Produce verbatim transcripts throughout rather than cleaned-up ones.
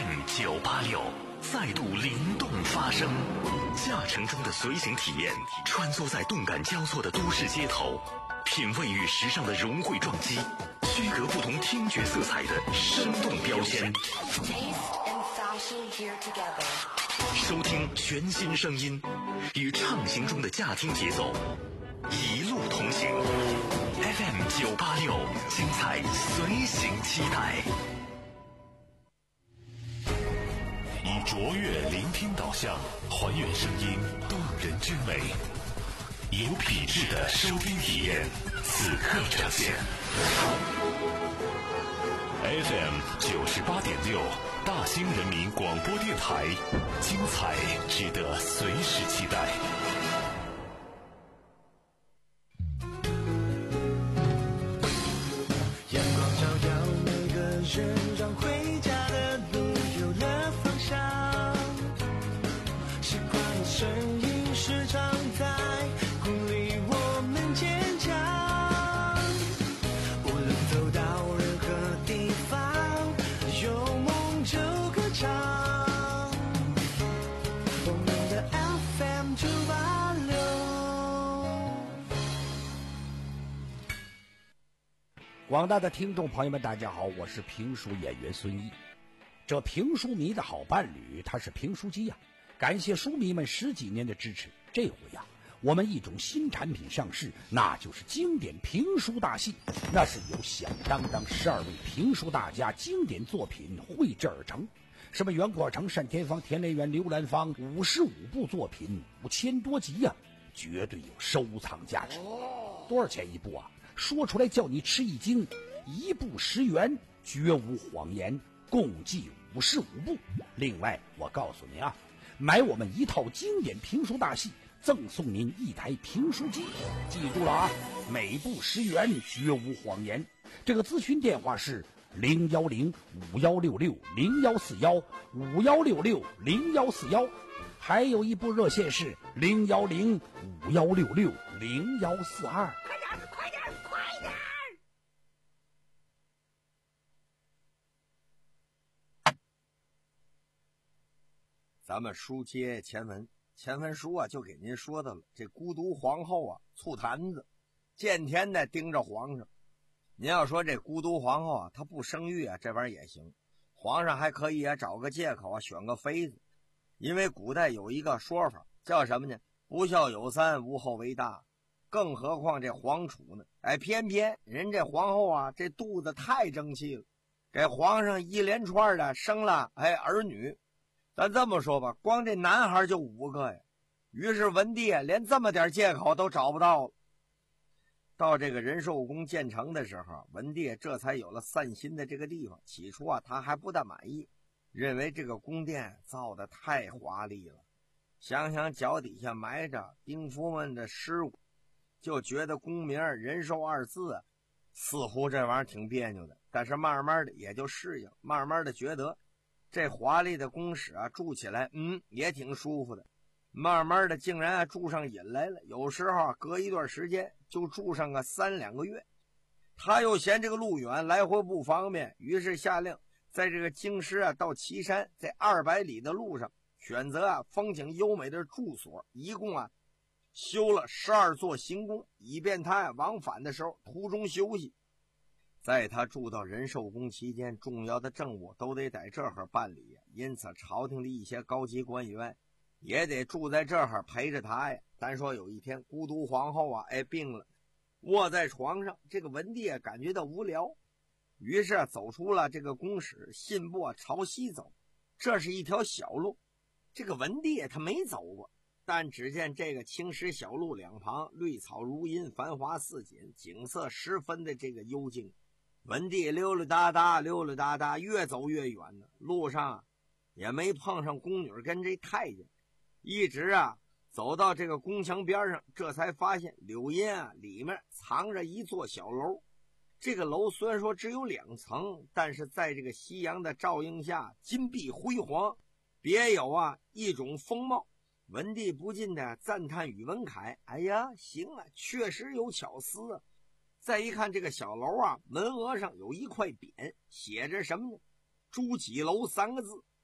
M 九八六再度灵动发声，驾乘中的随行体验，穿梭在动感交错的都市街头，品味与时尚的融汇撞击，区隔不同听觉色彩的生动标签。收听全新声音，与畅行中的驾听节奏，一路同行。F M 九八六，精彩随行期待。以卓越聆听导向，还原声音动人之美，有品质的收听体验，此刻呈现。F M 九十八点六，大兴人民广播电台，精彩值得随时期待。 阳光照耀每个人，让回家的路有了方向。时光的声音时常在鼓励我们坚强。无论走到任何地方，有梦就歌唱。我们的 F M 九八六。 广大的听众朋友们大家好，我是评书演员孙毅。这评书迷的好伴侣他是评书机呀、啊，感谢书迷们十几年的支持。这回呀、啊，我们一种新产品上市，那就是经典评书大戏。那是由响当当十二位评书大家经典作品绘制而成，什么袁国成、单田芳、田连元、刘兰芳，五十五部作品，五千多集呀、啊，绝对有收藏价值。多少钱一部啊？说出来叫你吃一惊，一部十元，绝无谎言，共计五十五部。另外我告诉您啊，买我们一套经典评书大戏，赠送您一台评书机。记住了啊，每部十元，绝无谎言。这个咨询电话是零幺零五幺六六零幺四幺五幺六六零幺四幺，还有一部热线是零幺零五幺六六零幺四二。 快点，快点，快点！ 咱们书接前文，前文书啊就给您说到了这孤独皇后啊醋坛子，见天的盯着皇上。您要说这孤独皇后啊她不生育啊，这玩意儿也行，皇上还可以啊找个借口啊选个妃子。因为古代有一个说法叫什么呢？不孝有三，无后为大。更何况这皇储呢，哎，偏偏人这皇后啊这肚子太争气了，给皇上一连串的生了哎儿女。咱这么说吧，光这男孩就五个呀。于是文帝连这么点借口都找不到了。到这个仁寿宫建成的时候，文帝这才有了散心的这个地方。起初啊他还不大满意，认为这个宫殿造得太华丽了，想想脚底下埋着兵夫们的尸骨，就觉得宫名仁寿二字啊似乎这玩意儿挺别扭的。但是慢慢的也就适应，慢慢的觉得这华丽的宫室啊住起来嗯也挺舒服的。慢慢的竟然啊住上瘾来了，有时候啊隔一段时间就住上个三两个月。他又嫌这个路远来回不方便，于是下令在这个京师啊到岐山这二百里的路上选择啊风景优美的住所，一共啊修了十二座行宫，以便他啊往返的时候途中休息。在他住到仁寿宫期间，重要的政务都得在这儿办理，因此朝廷的一些高级官员也得住在这儿陪着他呀。单说有一天孤独皇后啊哎病了，卧在床上，这个文帝啊感觉到无聊，于是啊走出了这个宫室，信步啊朝西走。这是一条小路，这个文帝他没走过，但只见这个青石小路两旁绿草如茵，繁花似锦，景色十分的这个幽静。文帝溜溜达达溜溜达达，越走越远呢，路上也没碰上宫女跟这太监，一直啊走到这个宫墙边上，这才发现柳荫啊里面藏着一座小楼。这个楼虽然说只有两层，但是在这个夕阳的照映下金碧辉煌，别有啊一种风貌。文帝不禁的赞叹宇文恺，哎呀行啊，确实有巧思啊。再一看这个小楼啊，门额上有一块匾，写着什么呢？朱几楼三个字。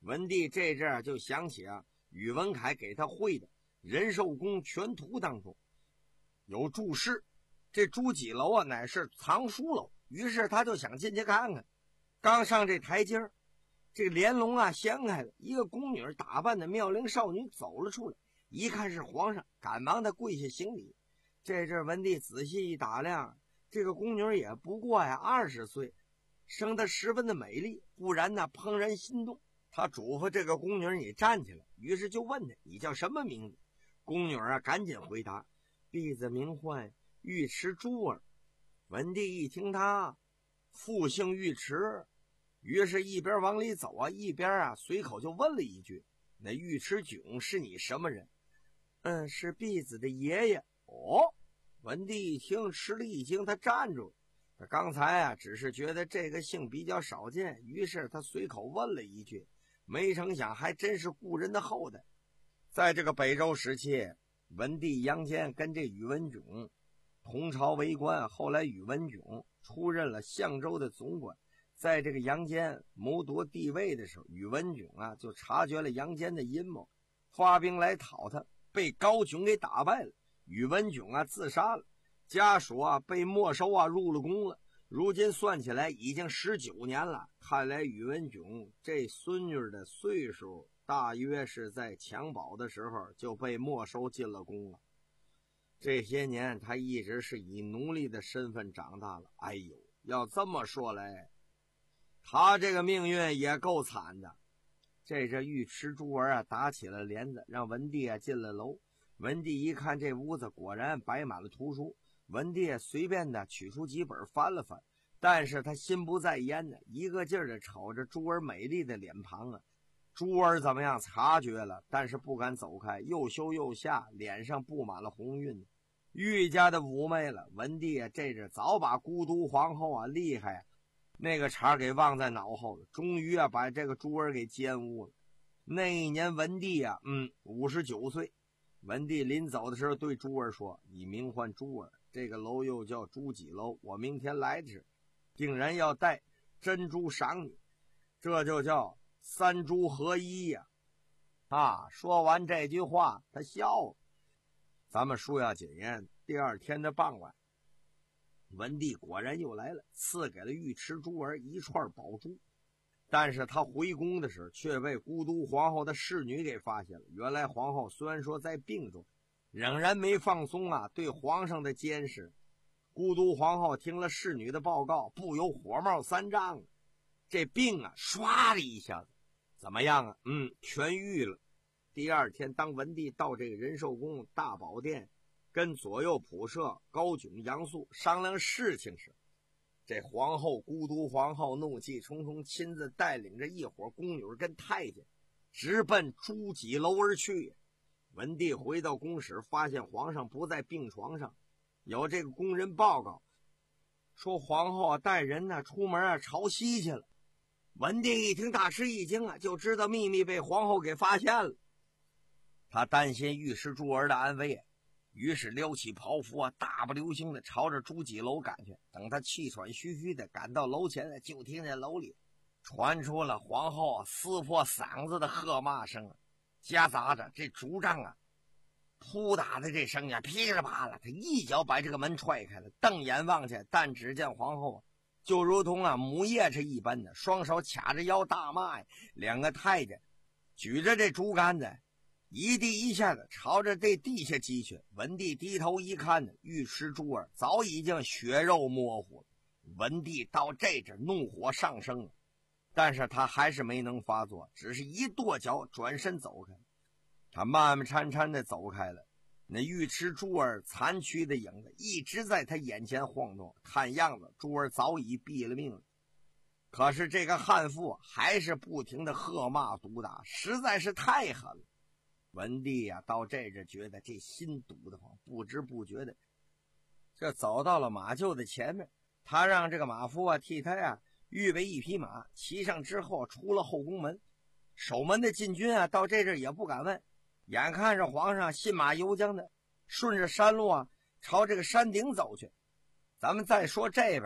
文帝这阵就想起啊，宇文恺给他绘的《仁寿宫全图》当中有注释，这朱几楼啊乃是藏书楼，于是他就想进去看看。刚上这台阶儿，这个帘笼啊掀开了，一个宫女打扮的妙龄少女走了出来，一看是皇上，赶忙的跪下行礼。这阵文帝仔细一打量，这个宫女也不过呀二十岁，生得十分的美丽，不然呢怦然心动。他嘱咐这个宫女你站起来，于是就问她你叫什么名字。宫女啊赶紧回答，婢子名唤尉迟珠儿。文帝一听他复姓尉迟，于是一边往里走啊，一边啊随口就问了一句，那尉迟迥是你什么人？嗯，是婢子的爷爷。哦，文帝一听吃了一惊，他站住了。他刚才啊只是觉得这个姓比较少见，于是他随口问了一句，没成想还真是故人的后代。在这个北周时期，文帝杨坚跟这宇文炯同朝为官，后来宇文炯出任了相州的总管。在这个杨坚谋夺帝位的时候，宇文炯啊就察觉了杨坚的阴谋，发兵来讨他，被高炯给打败了。宇文炯啊自杀了，家属啊被没收啊入了宫了。如今算起来已经十九年了，看来宇文炯这孙女的岁数大约是在襁褓的时候就被没收进了宫了。这些年他一直是以奴隶的身份长大了。哎呦，要这么说来，他这个命运也够惨的。这这尉迟珠儿啊打起了帘子，让文帝啊进了楼。文帝一看这屋子果然摆满了图书，文帝随便的取出几本翻了翻，但是他心不在焉呢，一个劲儿的瞅着珠儿美丽的脸庞啊。珠儿怎么样察觉了，但是不敢走开，又羞又吓，脸上布满了红晕。愈加的妩媚了。文帝啊这阵早把孤独皇后啊厉害啊那个茬给忘在脑后了，终于啊把这个珠儿给奸污了。那一年文帝啊嗯五十九岁。文帝临走的时候对珠儿说，你名唤珠儿，这个楼又叫朱几楼，我明天来时定然要带珍珠赏你，这就叫三珠合一呀、啊！啊，说完这句话他笑了。咱们书要谨言，第二天的傍晚，文帝果然又来了，赐给了尉迟珠儿一串宝珠。但是他回宫的时候却被孤独皇后的侍女给发现了。原来皇后虽然说在病中，仍然没放松啊对皇上的监视。孤独皇后听了侍女的报告，不由火冒三丈，这病啊唰的一下子怎么样啊嗯痊愈了。第二天当文帝到这个仁寿宫大宝殿跟左右仆射高炯、杨素商量事情时，这皇后孤独皇后怒气冲冲，亲自带领着一伙宫女跟太监直奔朱几楼而去。文帝回到宫室，发现皇上不在病床上，有这个宫人报告说皇后带人呢出门啊朝西去了。文帝一听大吃一惊啊，就知道秘密被皇后给发现了。他担心尉迟珠儿的安危啊，于是撩起袍服啊，大步流星的朝着朱几楼赶去。等他气喘吁吁的赶到楼前，就听见楼里传出了皇后撕破嗓子的喝骂声，夹杂着这竹杖啊扑打的这声音噼里啪啦，他一脚把这个门踹开了，瞪眼望去，但只见皇后就如同啊母夜叉一般的，双手卡着腰大骂呀。两个太监举着这竹竿子一地一下子朝着这地下击去。文帝低头一看呢，尉迟珠儿早已经血肉模糊了。文帝到这阵怒火上升了，但是他还是没能发作，只是一跺脚转身走开。他慢慢颤颤的走开了，那尉迟珠儿残躯的影子一直在他眼前晃动，看样子珠儿早已毙了命了。可是这个悍妇还是不停的喝骂毒打，实在是太狠了。文帝呀、啊，到这阵觉得这心堵得慌，不知不觉的这走到了马厩的前面。他让这个马夫啊替他呀预备一匹马，骑上之后出了后宫门。守门的禁军啊到这阵也不敢问，眼看着皇上信马由缰的顺着山路啊朝这个山顶走去。咱们再说这边，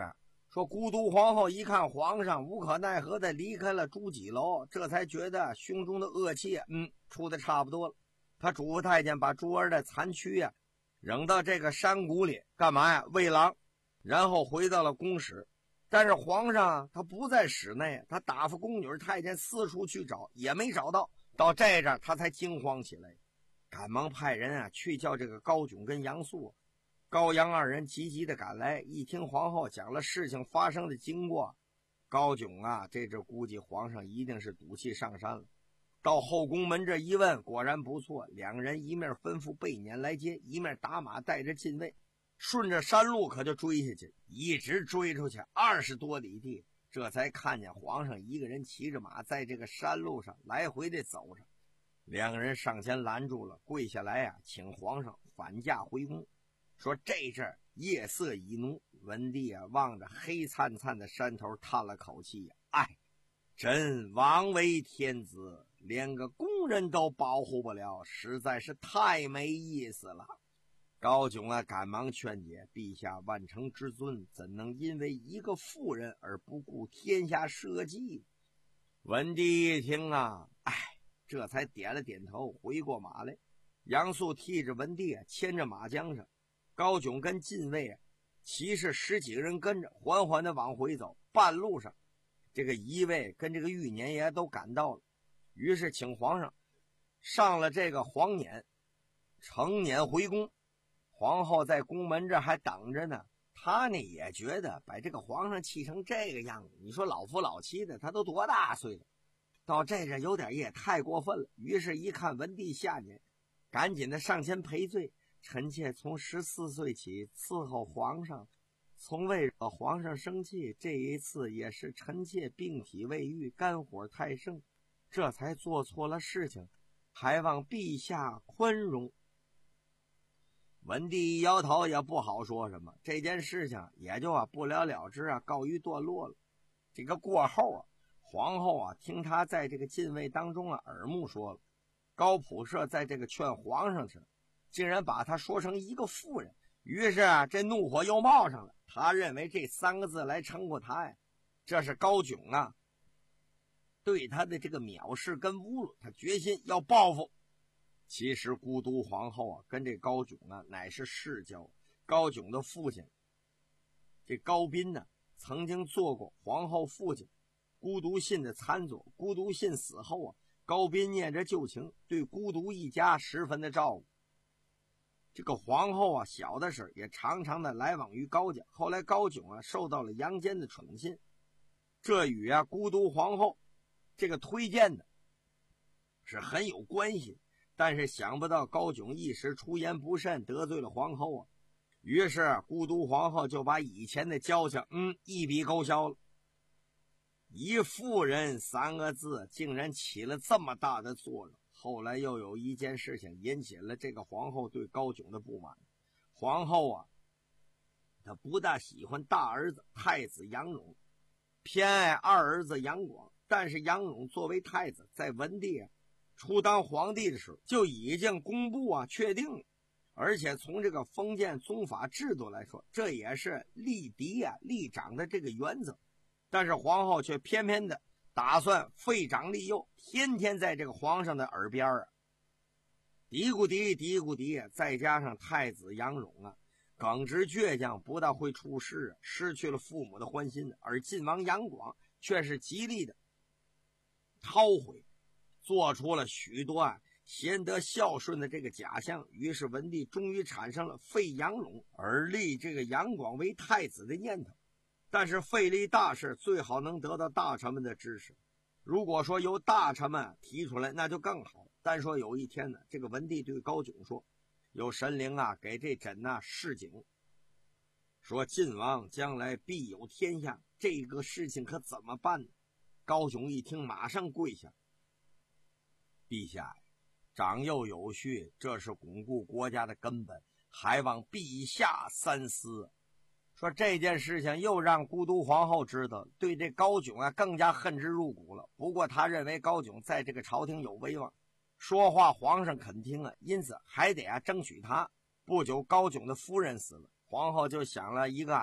说孤独皇后一看皇上无可奈何的离开了朱几楼，这才觉得胸中的恶气嗯出的差不多了。他嘱咐太监把珠儿的残躯呀、啊、扔到这个山谷里，干嘛呀？喂狼。然后回到了宫室，但是皇上他不在室内，他打发宫女太监四处去找，也没找到。到这阵他才惊慌起来，赶忙派人啊去叫这个高炯跟杨素。高杨二人急急的赶来，一听皇后讲了事情发生的经过，高炯啊这这估计皇上一定是赌气上山了。到后宫门这一问，果然不错，两人一面吩咐备辇来接，一面打马带着禁卫，顺着山路可就追下去，一直追出去二十多里地，这才看见皇上一个人骑着马在这个山路上来回的走着。两个人上前拦住了，跪下来啊请皇上返驾回宫。说这阵夜色已浓，文帝啊望着黑灿灿的山头叹了口气呀、啊，哎，朕枉为天子，连个宫人都保护不了，实在是太没意思了。高炯啊赶忙劝解，陛下万乘之尊，怎能因为一个妇人而不顾天下社稷？文帝一听啊，哎，这才点了点头，回过马来。杨素替着文帝啊牵着马缰上，高炯跟禁卫啊骑士十几个人跟着，缓缓的往回走。半路上这个仪卫跟这个玉年爷都赶到了，于是请皇上上了这个皇辇，乘辇回宫。皇后在宫门这还等着呢，她呢也觉得把这个皇上气成这个样子，你说老夫老妻的，他都多大岁了，到这这有点也太过分了。于是一看文帝下辇，赶紧的上前赔罪，臣妾从十四岁起伺候皇上，从未惹皇上生气，这一次也是臣妾病体未愈，肝火太盛，这才做错了事情，还望陛下宽容。文帝一摇头，也不好说什么，这件事情也就啊不了了之啊，告一段落了。这个过后啊，皇后啊听他在这个禁卫当中啊耳目说了，高普摄在这个劝皇上时，竟然把他说成一个妇人，于是啊这怒火又冒上了。他认为这三个字来称呼他呀，这是高炯啊对他的这个藐视跟侮辱，他决心要报复。其实孤独皇后啊跟这高炯啊乃是世交，高炯的父亲这高斌呢曾经做过皇后父亲孤独信的参佐，孤独信死后啊，高斌念着旧情，对孤独一家十分的照顾。这个皇后啊小的时也常常的来往于高家，后来高炯啊受到了杨坚的宠信，这与啊孤独皇后这个推荐的是很有关系。但是想不到高炯一时出言不慎，得罪了皇后啊，于是孤独皇后就把以前的交情嗯一笔勾销了。一妇人三个字竟然起了这么大的作用。后来又有一件事情引起了这个皇后对高炯的不满。皇后啊她不大喜欢大儿子太子杨勇，偏爱二儿子杨广，但是杨勇作为太子，在文帝啊初当皇帝的时候就已经公布啊确定了，而且从这个封建宗法制度来说，这也是立嫡啊立长的这个原则。但是皇后却偏偏的打算废长立幼，天天在这个皇上的耳边啊嘀咕嘀嘀咕嘀，再加上太子杨勇啊耿直倔强，不大会处事，失去了父母的欢心，而晋王杨广却是极力的韬晦，做出了许多啊贤德孝顺的这个假象。于是文帝终于产生了废杨勇而立这个杨广为太子的念头。但是废立大事最好能得到大臣们的支持，如果说由大臣们提出来那就更好。但说有一天呢，这个文帝对高炯说，有神灵啊给这朕啊示警，说晋王将来必有天下，这个事情可怎么办呢？高炯一听马上跪下，陛下，长幼有序，这是巩固国家的根本，还望陛下三思。说这件事情又让孤独皇后知道，对这高炯啊更加恨之入骨了。不过他认为高炯在这个朝廷有威望，说话皇上肯听啊，因此还得啊争取他。不久高炯的夫人死了，皇后就想了一个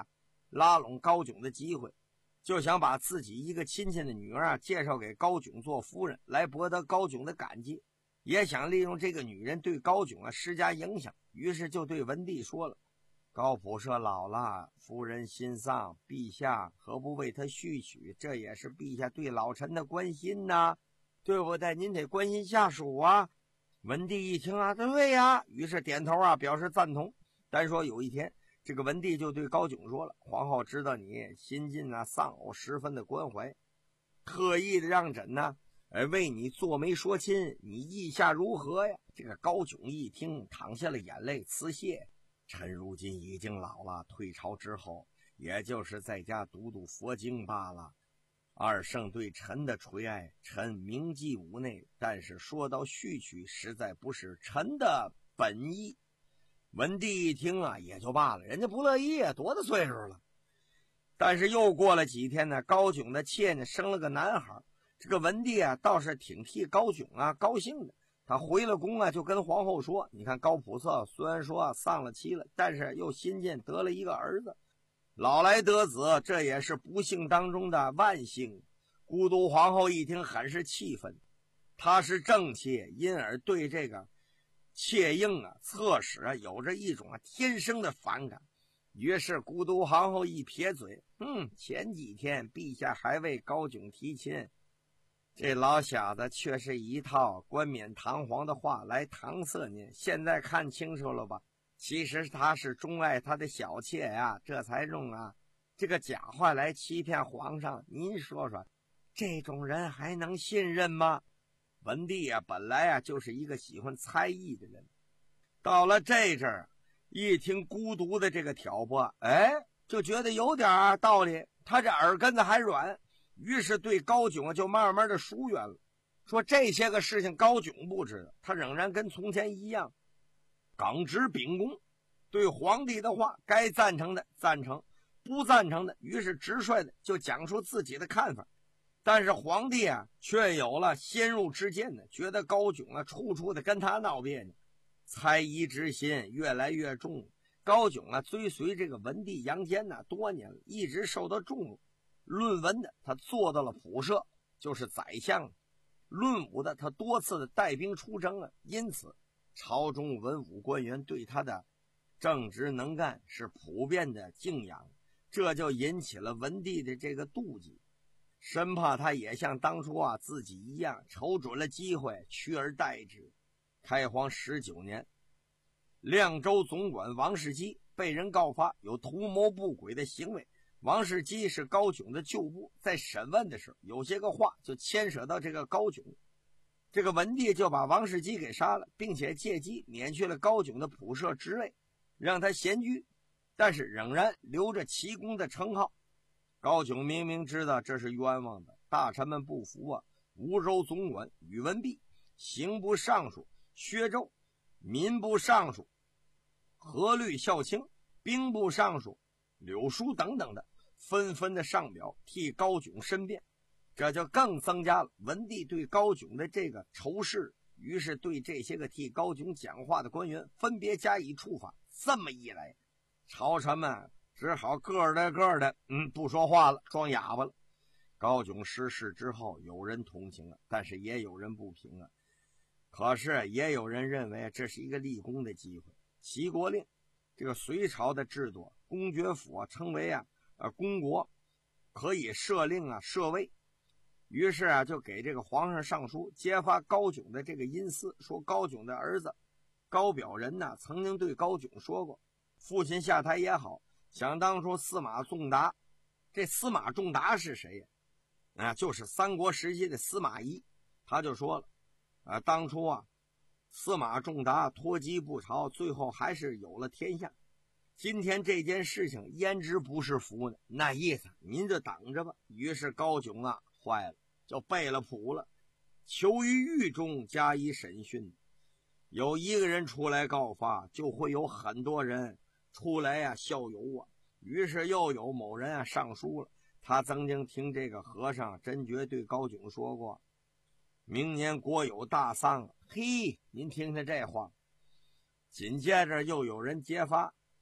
拉拢高炯的机会，就想把自己一个亲戚的女儿啊介绍给高炯做夫人，来博得高炯的感激，也想利用这个女人对高炯啊施加影响。于是就对文帝说了：高普社老了，夫人心丧，陛下何不为他续娶？这也是陛下对老臣的关心呐，对不对？您得关心下属啊。文帝一听啊，对呀，于是点头啊表示赞同。单说有一天，这个文帝就对高炯说了：皇后知道你新晋啊丧偶十分的关怀，特意的让朕呢为你做媒说亲，你意下如何呀？这个高炯一听，淌下了眼泪辞谢：臣如今已经老了，退朝之后也就是在家读读佛经罢了。二圣对臣的垂爱，臣铭记五内，但是说到续娶，实在不是臣的本意。文帝一听啊，也就罢了，人家不乐意啊，多大岁数了。但是又过了几天呢，高炯的妾呢生了个男孩，这个文帝啊倒是挺替高炯啊高兴的。他回了宫啊，就跟皇后说：你看高普色虽然说啊丧了妻了，但是又新晋得了一个儿子，老来得子，这也是不幸当中的万幸。孤独皇后一听很是气愤，她是正妾，因而对这个妾应啊侧室啊有着一种啊天生的反感。于是孤独皇后一撇嘴：嗯，前几天陛下还为高炯提亲，这老小子却是一套冠冕堂皇的话来搪塞您，现在看清楚了吧？其实他是钟爱他的小妾呀、啊，这才用啊这个假话来欺骗皇上。您说说，这种人还能信任吗？文帝啊，本来啊就是一个喜欢猜疑的人，到了这阵儿，一听孤独的这个挑拨，哎，就觉得有点道理，他这耳根子还软，于是对高炯啊就慢慢的疏远了。说这些个事情高炯不知道，他仍然跟从前一样耿直秉公，对皇帝的话该赞成的赞成，不赞成的于是直率的就讲出自己的看法。但是皇帝啊却有了先入之见呢，觉得高炯啊处处的跟他闹别扭，猜疑之心越来越重。高炯啊追随这个文帝杨坚呢多年了，一直受到重用。论文的他做到了普摄，就是宰相；论武的他多次的带兵出征啊，因此朝中文武官员对他的正直能干是普遍的敬仰，这就引起了文帝的这个妒忌，生怕他也像当初啊自己一样瞅准了机会取而代之。开皇十九年，凉州总管王世基被人告发有图谋不轨的行为。王世基是高炯的旧部，在审问的时候有些个话就牵扯到这个高炯，这个文帝就把王世基给杀了，并且借机免去了高炯的普摄职位，让他闲居，但是仍然留着奇功的称号。高炯明明知道这是冤枉的，大臣们不服啊，梧州总管宇文弼、刑部尚书薛周、民部尚书何律孝卿、兵部尚书柳书等等的纷纷的上表替高炯申辩，这就更增加了文帝对高炯的这个仇视。于是对这些个替高炯讲话的官员分别加以处罚。这么一来，朝臣们只好个的个的嗯不说话了，装哑巴了。高炯失势之后，有人同情了，但是也有人不平啊。可是也有人认为这是一个立功的机会。齐国令，这个隋朝的制度，公爵府啊称为啊呃公国，可以设令啊设位。于是啊就给这个皇上上书，揭发高炯的这个阴私，说高炯的儿子高表人呢曾经对高炯说过，父亲下台也好，想当初司马仲达，这司马仲达是谁呀？啊，就是三国时期的司马懿。他就说了，啊，当初啊，司马仲达脱机不朝，最后还是有了天下。今天这件事情焉知不是福呢？那意思您就等着吧。于是高炯啊坏了，就背了谱了，囚于狱中加以审讯。有一个人出来告发，就会有很多人出来呀、啊、效尤啊。于是又有某人啊上书了，他曾经听这个和尚真觉对高炯说过，明年国有大丧。嘿，您听听这话。紧接着又有人揭发，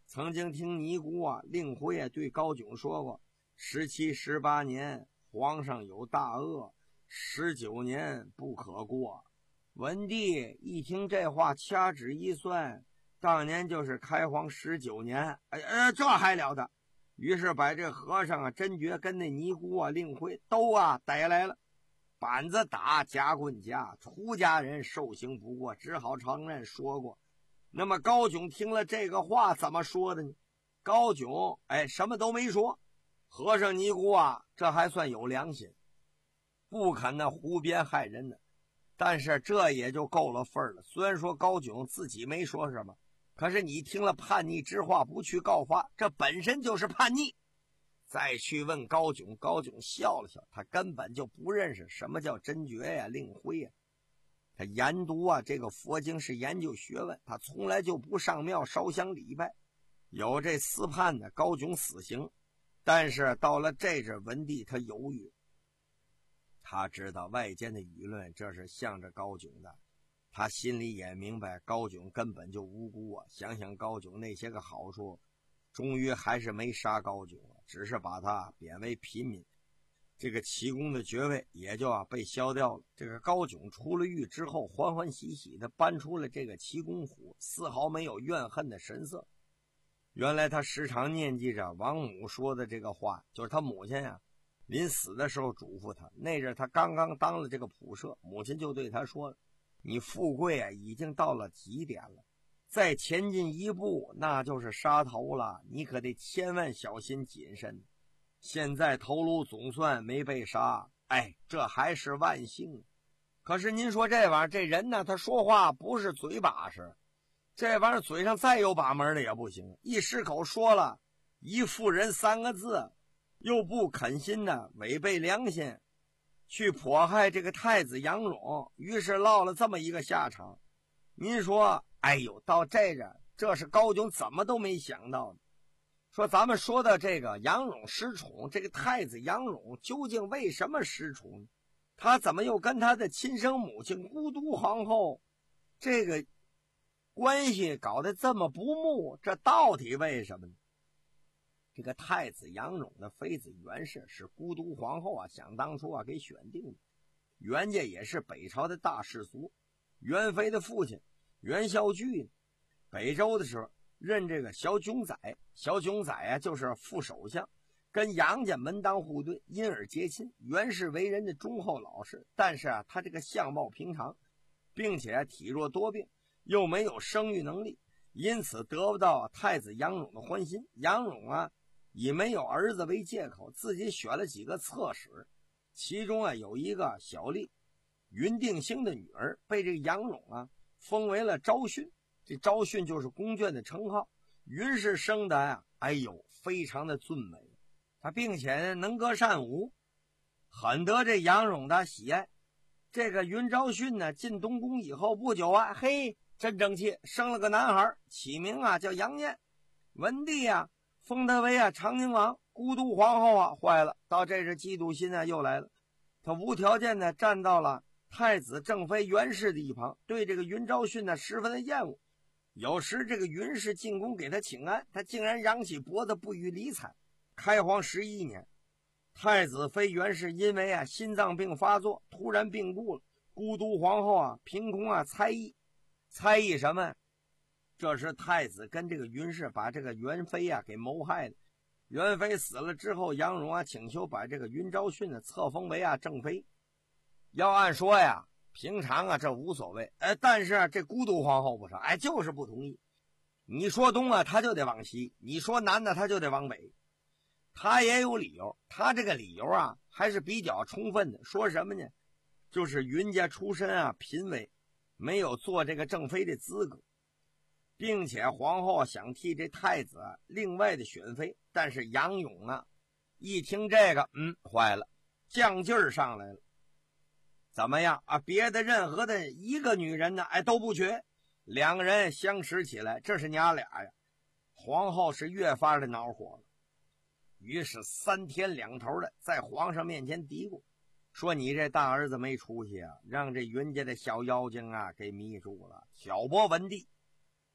曾经听尼姑啊令辉啊对高炯说过，十七十八年皇上有大恶，十九年不可过。文帝一听这话，掐指一算，当年就是开皇十九年，哎呀，这还了得！于是把这和尚啊、真觉跟那尼姑啊、令辉都啊逮来了，板子打，夹棍夹，出家人受刑不过，只好承认说过。那么高炯听了这个话，怎么说的呢？高炯哎，什么都没说。和尚尼姑啊，这还算有良心，不肯那胡编害人呢。但是这也就够了份儿了。虽然说高炯自己没说什么，可是你听了叛逆之话不去告发，这本身就是叛逆。再去问高炯，高炯笑了笑，他根本就不认识什么叫真觉呀、令辉呀。他研读啊这个佛经是研究学问，他从来就不上庙烧香礼拜。有这司判的高炯死刑，但是到了这阵文帝他犹豫。他知道外间的舆论这是向着高炯的，他心里也明白高炯根本就无辜啊。想想高炯那些个好处，终于还是没杀高炯，只是把他贬为平民，这个齐公的爵位也就啊被消掉了。这个高炯出了狱之后，欢欢喜喜的搬出了这个齐公府，丝毫没有怨恨的神色。原来他时常念记着王母说的这个话，就是他母亲呀、啊临死的时候嘱咐他，那阵他刚刚当了这个仆射，母亲就对他说，你富贵啊已经到了极点了，再前进一步那就是杀头了，你可得千万小心谨慎。现在头颅总算没被杀，哎，这还是万幸。可是您说这玩意儿，这人呢，他说话不是嘴把式，这玩意儿嘴上再有把门的也不行，一失口说了一妇人三个字，又不肯心的违背良心，去迫害这个太子杨勇，于是落了这么一个下场。您说，哎呦，到这个，这是高炯怎么都没想到的。说咱们说的这个杨勇失宠，这个太子杨勇究竟为什么失宠呢？他怎么又跟他的亲生母亲孤独皇后这个关系搞得这么不睦？这到底为什么呢？这个太子杨勇的妃子袁氏是孤独皇后啊想当初啊给选定的。袁家也是北朝的大氏族，袁妃的父亲袁孝巨北周的时候任这个小囧宰，小囧宰啊就是副首相，跟杨家门当户对，因而结亲。袁氏为人的忠厚老实，但是啊他这个相貌平常，并且体弱多病，又没有生育能力，因此得不到太子杨勇的欢心。杨勇啊以没有儿子为借口，自己选了几个侧室，其中啊有一个小丽，云定兴的女儿，被这个杨勇啊封为了昭训。这昭训就是宫眷的称号。云氏生的啊，哎呦，非常的俊美，他并且能歌善舞，很得这杨勇的喜爱。这个云昭训呢，进东宫以后不久啊，嘿，真争气，生了个男孩，起名啊叫杨念。文帝啊封他为啊长宁王。孤独皇后啊坏了，到这时嫉妒心啊又来了，他无条件的站到了太子正妃袁氏的一旁，对这个云昭训呢十分的厌恶。有时这个云氏进宫给他请安，他竟然扬起脖子不予理睬。开皇十一年，太子妃袁氏因为啊心脏病发作，突然病故了。孤独皇后啊凭空啊猜疑，猜疑什么？这是太子跟这个云氏把这个袁妃啊给谋害的。袁妃死了之后，杨荣啊请求把这个云昭训呢册封为啊正妃。要按说呀，平常啊这无所谓，哎，但是啊这孤独皇后不是，哎，就是不同意。你说东啊，他就得往西；你说南呢，他就得往北。他也有理由，他这个理由啊还是比较充分的。说什么呢？就是云家出身啊贫微，没有做这个正妃的资格，并且皇后想替这太子啊另外的选妃。但是杨勇啊一听这个，嗯，坏了，犟劲儿上来了。怎么样啊？别的任何的一个女人呢，哎都不缺。两个人相持起来，这是娘俩呀。皇后是越发的恼火了，于是三天两头的在皇上面前嘀咕，说你这大儿子没出息啊，让这云家的小妖精啊给迷住了，挑拨文帝。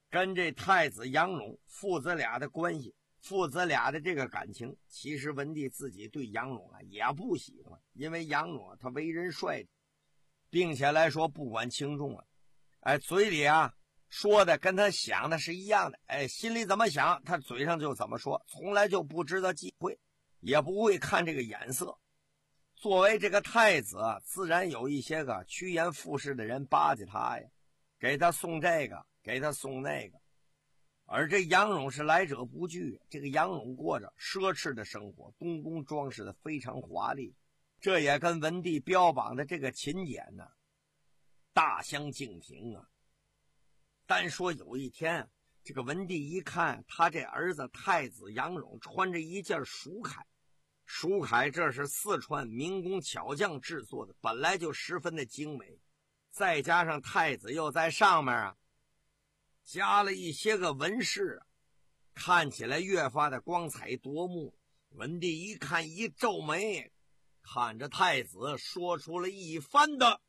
跟这太子杨荣父子俩的关系，父子俩的这个感情，其实文帝自己对杨荣啊也不喜欢，因为杨荣啊他为人率直，并且来说不管轻重啊，哎嘴里啊说的跟他想的是一样的，哎心里怎么想他嘴上就怎么说，从来就不知道忌讳，也不会看这个眼色。作为这个太子啊，自然有一些个趋炎附势的人巴结他呀，给他送这个给他送那个。而这杨荣是来者不拒，这个杨荣过着奢侈的生活，东宫装饰的非常华丽，这也跟文帝标榜的这个勤俭呢大相径庭啊。单说有一天，这个文帝一看他这儿子太子杨荣穿着一件蜀铠，蜀铠这是四川民工巧匠制作的，本来就十分的精美，再加上太子又在上面啊加了一些个纹饰，看起来越发的光彩夺目。文帝一看一皱眉，看着太子说出了一番的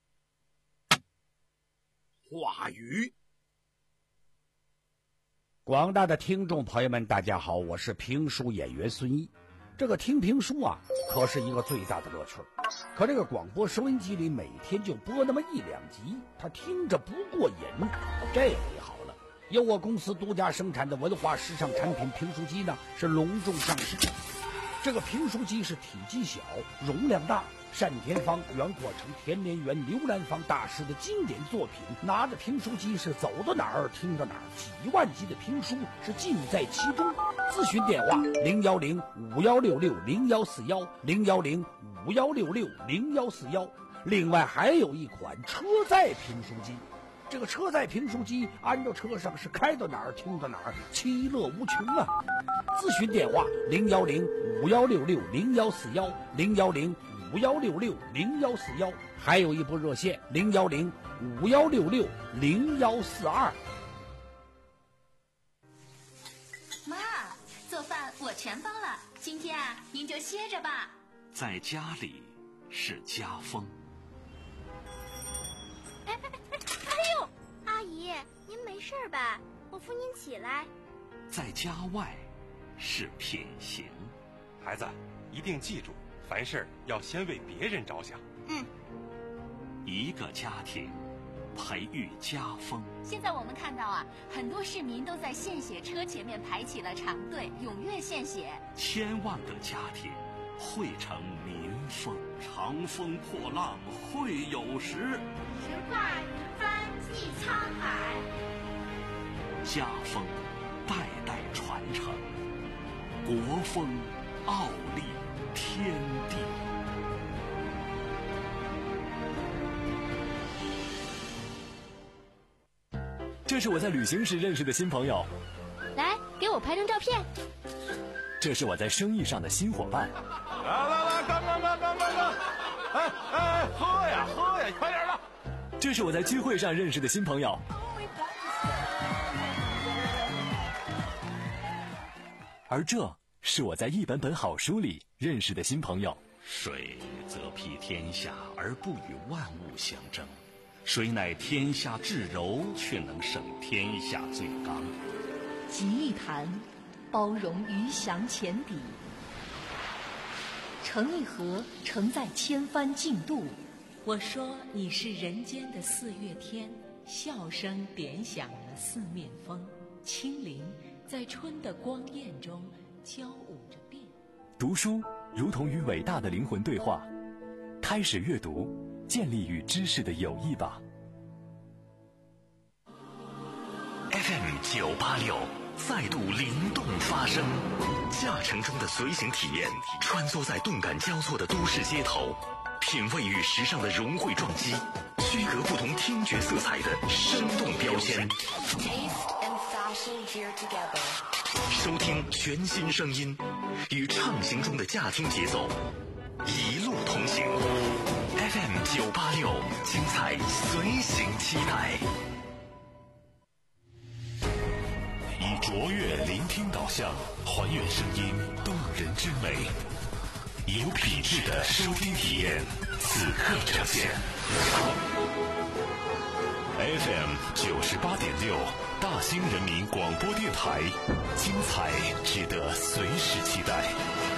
话语。 广大的听众朋友们大家好，我是评书演员孙一。这个听评书啊可是一个最大的乐趣，可这个广播收音机里每天就播那么一两集，他听着不过瘾。这回好了，由我公司独家生产的文化时尚产品评书机呢是隆重上市。这个评书机是体积小，容量大，单田芳、袁阔成、田连元、刘兰芳大师的经典作品，拿着评书机是走到哪儿听到哪儿，几万集的评书是尽在其中。咨询电话零幺零五幺六六零幺四幺零幺零五幺六六零幺四幺。另外还有一款车载评书机，这个车载评书机安到车上是开到哪儿听到哪儿，其乐无穷啊！咨询电话零幺零五幺六六零幺四幺零幺零五幺六六零幺四幺，还有一部热线零幺零五幺六六零幺四二。 妈，做饭我全包了，今天啊您就歇着吧。 在家里是家风。 哎哎哎哎呦，阿姨，您没事吧？我扶您起来。 在家外是品行。 孩子，一定记住，凡事要先为别人着想。 嗯。 一个家庭培育家风。 现在我们看到啊，很多市民都在献血车前面排起了长队，踊跃献血。 千万个家庭汇成民风。长风破浪会有时， 直挂云帆济沧海。 家风代代传承，国风傲立天地。 这是我在旅行时认识的新朋友， 来，给我拍张照片。 这是我在生意上的新伙伴。 来来来，干干干干干干！哎哎，喝呀喝呀，快点的！ 这是我在聚会上认识的新朋友。而这是我在一本本好书里认识的新朋友。 水则披天下而不与万物相争，水乃天下至柔，却能胜天下最刚。 集一坛，包容鱼翔浅底；盛一盒，承载千帆竞渡。我说你是人间的四月天，笑声点响了四面风，清灵在春的光艳中交舞着变。 读书如同与伟大的灵魂对话，开始阅读，建立与知识的友谊吧。 F M 九八六再度灵动发声，驾乘中的随行体验，穿梭在动感交错的都市街头，品味与时尚的融汇撞击，区隔不同听觉色彩的生动标签。收听全新声音，与畅行中的驾听节奏，一路同行。F M 九八六，精彩随行期待。以卓越聆听导向，还原声音动人之美，以有品质的收听体验，此刻呈现。 F M 九十八点六，大兴人民广播电台，精彩值得随时期待。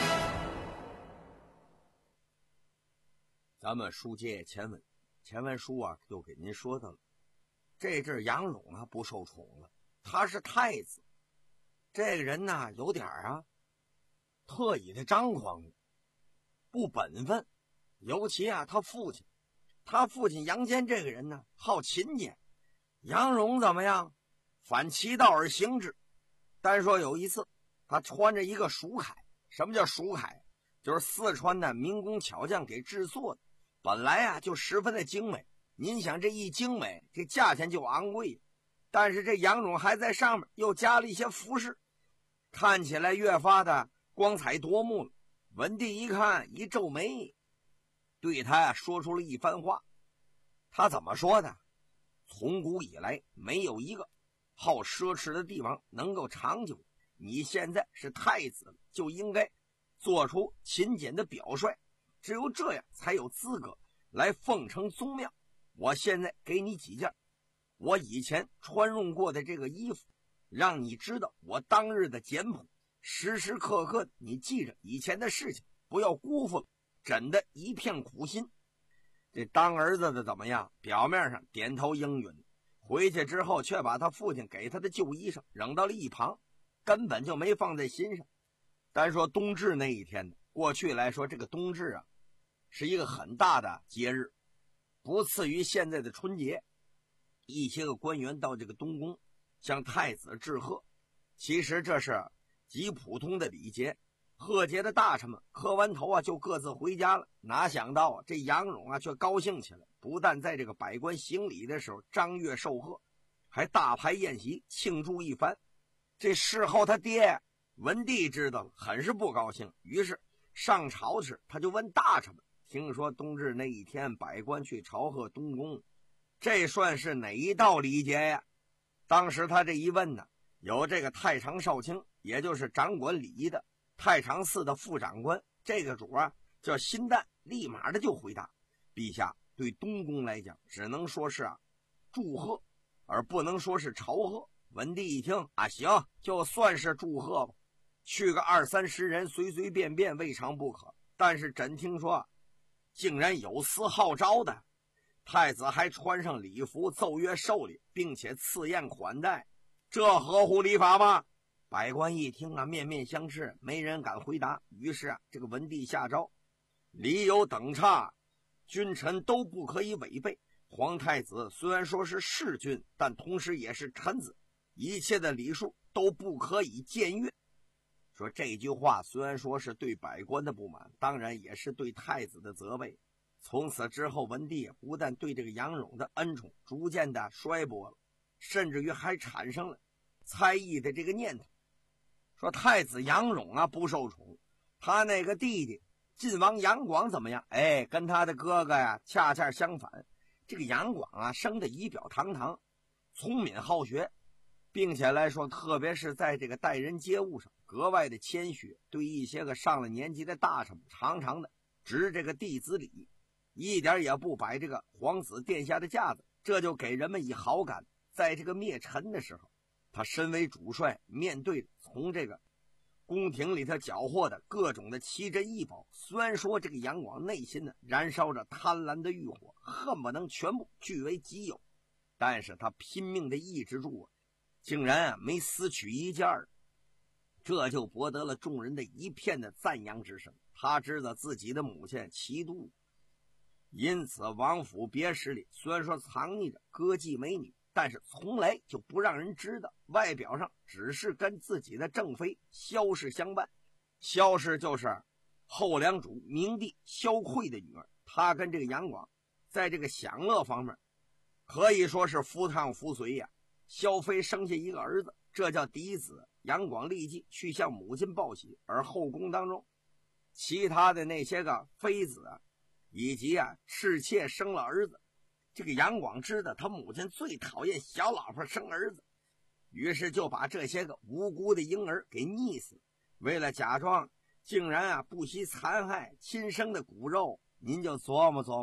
咱们书接前文，前文书啊就给您说到了，这阵杨勇啊不受宠了，他是太子，这个人呢有点啊特意的张狂，不本分，尤其啊他父亲，他父亲杨坚这个人呢好勤俭，杨荣怎么样，反其道而行之。单说有一次，他穿着一个蜀铠，什么叫蜀铠？就是四川的民工巧匠给制作的，本来啊就十分的精美。您想这一精美，这价钱就昂贵，但是这杨荣还在上面又加了一些服饰，看起来越发的光彩夺目了。文帝一看，一皱眉，对他呀说出了一番话。他怎么说的？从古以来没有一个好奢侈的地方能够长久，你现在是太子了，就应该做出勤俭的表率，只有这样才有资格来奉承宗庙。我现在给你几件我以前穿用过的这个衣服，让你知道我当日的简朴，时时刻刻你记着以前的事情，不要辜负了朕的一片苦心。这当儿子的怎么样？表面上点头应允，回去之后却把他父亲给他的旧衣裳扔到了一旁，根本就没放在心上。单说冬至那一天，过去来说这个冬至啊是一个很大的节日，不次于现在的春节。一些个官员到这个东宫向太子致贺，其实这是极普通的礼节。贺节的大臣们磕完头啊就各自回家了，哪想到啊这杨荣啊却高兴起来，不但在这个百官行礼的时候张悦受贺，还大排宴席庆祝一番。这事后他爹文帝知道了，很是不高兴，于是上朝时他就问大臣们，听说冬至那一天百官去朝贺东宫，这算是哪一道礼节呀？当时他这一问呢，有这个太常少卿，也就是掌管礼仪的太常寺的副长官，这个主啊叫辛旦，立马的就回答，陛下对东宫来讲只能说是啊祝贺，而不能说是朝贺。文帝一听啊，行，就算是祝贺吧，去个二三十人随随便便未尝不可。但是朕听说啊竟然有司号召的，太子还穿上礼服奏乐受礼，并且赐宴款待，这合乎礼法吗？百官一听啊，面面相视，没人敢回答。于是啊，这个文帝下诏，礼有等差，君臣都不可以违背。皇太子虽然说是弑君，但同时也是臣子，一切的礼数都不可以僭越。说这句话虽然说是对百官的不满，当然也是对太子的责备。从此之后，文帝不但对这个杨荣的恩宠逐渐的衰薄了，甚至于还产生了猜疑的这个念头。说太子杨荣啊不受宠，他那个弟弟晋王杨广怎么样？哎，跟他的哥哥呀恰恰相反。这个杨广啊生得仪表堂堂，聪明好学，并且来说特别是在这个待人接物上格外的谦虚，对一些个上了年纪的大臣常常的执这个弟子礼，一点也不摆这个皇子殿下的架子，这就给人们以好感。在这个灭陈的时候，他身为主帅，面对从这个宫廷里头缴获的各种的奇珍异宝，虽然说这个杨广内心呢燃烧着贪婪的欲火，恨不能全部据为己有，但是他拼命的抑制住啊，竟然啊没私取一件儿，这就博得了众人的一片的赞扬之声。他知道自己的母亲嫉妒，因此王府别室里虽然说藏匿着歌妓美女，但是从来就不让人知道，外表上只是跟自己的正妃萧氏相伴。萧氏就是后梁主明帝萧岿的女儿，她跟这个杨广在这个享乐方面可以说是夫唱妇随呀。萧妃生下一个儿子，这叫嫡子，杨广立即去向母亲报喜，而后宫当中其他的那些个妃子啊以及啊侍妾生了儿子，这个杨广知道他母亲最讨厌小老婆生儿子，于是就把这些个无辜的婴儿给溺死。为了假装竟然啊不惜残害亲生的骨肉，您就琢磨琢磨，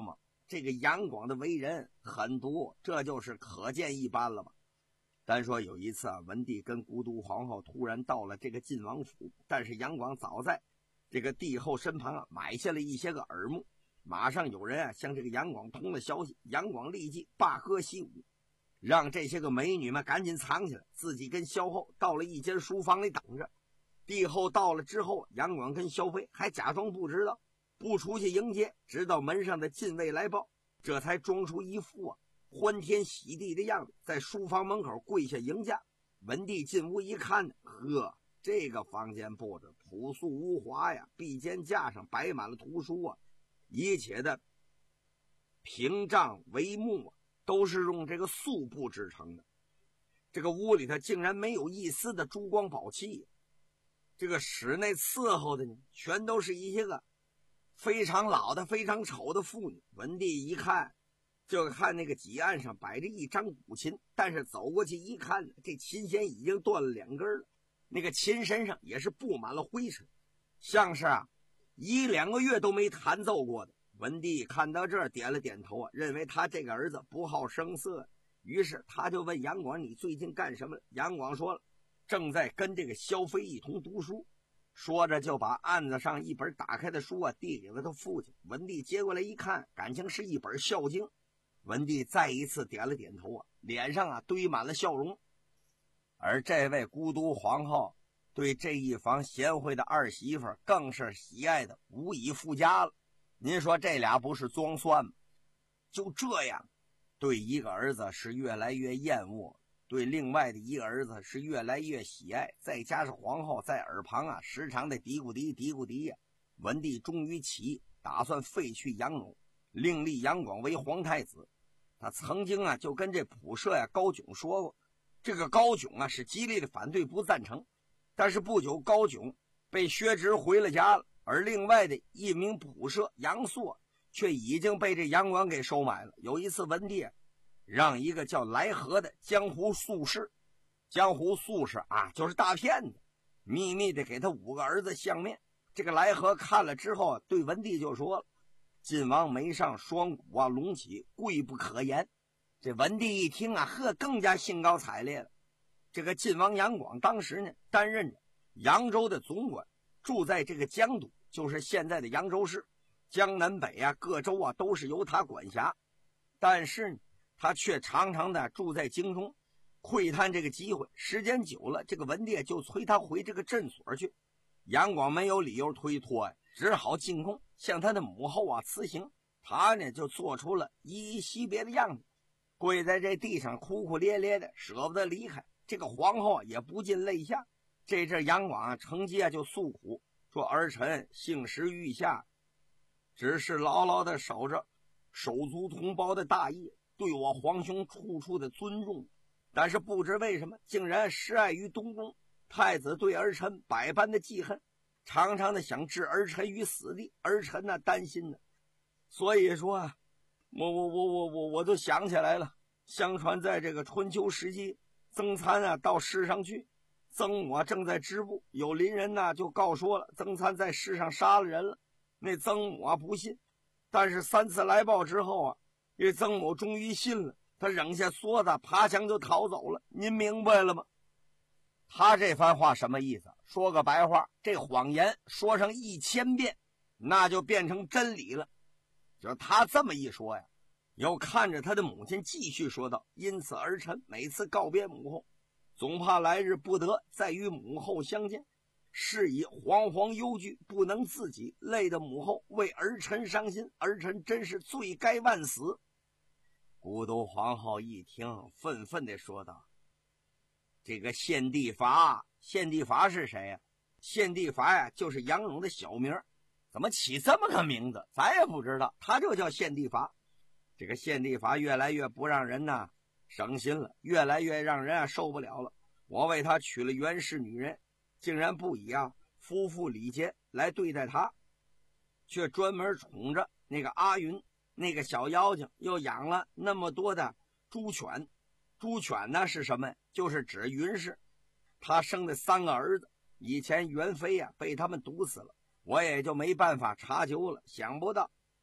这个杨广的为人狠毒，这就是可见一斑了吧。单说有一次啊，文帝跟孤独皇后突然到了这个晋王府，但是杨广早在这个帝后身旁啊埋下了一些个耳目，马上有人啊向这个杨广通了消息，杨广立即罢歌习舞，让这些个美女们赶紧藏起来，自己跟萧后到了一间书房里等着。帝后到了之后，杨广跟萧妃还假装不知道，不出去迎接，直到门上的禁卫来报，这才装出一副啊欢天喜地的样子，在书房门口跪下迎驾。文帝进屋一看，呵，这个房间布置朴素无华呀，壁间架上摆满了图书啊，一切的屏障帷幕啊都是用这个素布制成的。这个屋里头竟然没有一丝的珠光宝气，这个室内伺候的呢，全都是一些个非常老的非常丑的妇女。文帝一看就看那个几案上摆着一张古琴，但是走过去一看，这琴弦已经断了两根了，那个琴身上也是布满了灰尘，像是啊一两个月都没弹奏过的。文帝看到这儿点了点头啊，认为他这个儿子不好声色，于是他就问杨广，你最近干什么了？杨广说了，正在跟这个萧妃一同读书。说着就把案子上一本打开的书啊递给了他父亲。文帝接过来一看，感情是一本孝经。文帝再一次点了点头啊，脸上啊堆满了笑容。而这位孤独皇后对这一房贤惠的二媳妇更是喜爱的无以复加了。您说这俩不是装蒜吗？就这样，对一个儿子是越来越厌恶，对另外的一个儿子是越来越喜爱，再加上皇后在耳旁啊时常的嘀咕嘀嘀咕嘀呀，文帝终于起意打算废去杨荣，另立杨广为皇太子。他曾经啊就跟这仆射呀、啊、高炯说过，这个高炯啊是极力的反对不赞成。但是不久高炯被削职回了家了，而另外的一名仆射杨硕却已经被这杨广给收买了。有一次文帝、啊、让一个叫来和的江湖术士，江湖术士啊就是大骗子，秘密的给他五个儿子相面。这个来和看了之后对文帝就说了，晋王眉上双股啊隆起，贵不可言。这文帝一听啊，呵，更加兴高采烈了。这个晋王杨广当时呢担任着扬州的总管，住在这个江都，就是现在的扬州市。江南北啊各州啊都是由他管辖，但是呢他却常常的住在京中，窥探这个机会。时间久了，这个文帝就催他回这个镇所去。杨广没有理由推脱呀，只好进宫向他的母后啊辞行。他呢就做出了依依惜别的样子，跪在这地上哭哭咧咧的，舍不得离开。这个皇后也不禁泪下。这阵杨广啊乘机啊就诉苦，说儿臣幸时御下，只是牢牢的守着手足同胞的大义，对我皇兄处处的尊重，但是不知为什么竟然失爱于东宫。太子对儿臣百般的记恨，常常的想置儿臣于死地，儿臣呢担心呢。所以说啊，我我我我我我都想起来了，相传在这个春秋时期，曾参啊到市上去，曾母啊正在织布，有邻人呢就告说了，曾参在市上杀了人了。那曾母啊不信，但是三次来报之后啊，这曾母终于信了，他扔下梭子爬墙就逃走了。您明白了吗？他这番话什么意思？说个白话，这谎言说上一千遍，那就变成真理了。就他这么一说呀，又看着他的母亲继续说道，因此儿臣每次告别母后，总怕来日不得再与母后相见，是以惶惶忧惧，不能自己，累得母后为儿臣伤心，儿臣真是罪该万死。孤独皇后一听，愤愤地说道，这个献帝伐，献帝伐是谁呀？献帝伐呀，就是杨荣的小名，怎么起这么个名字？咱也不知道，他就叫献帝伐。这个献帝伐越来越不让人呐省心了，越来越让人啊受不了了。我为他娶了袁氏女人，竟然不以啊夫妇礼节来对待他，却专门宠着那个阿云，那个小妖精，又养了那么多的猪犬。猪犬呢是什么？就是指云氏，他生的三个儿子，以前元妃啊被他们毒死了，我也就没办法查究了。想不到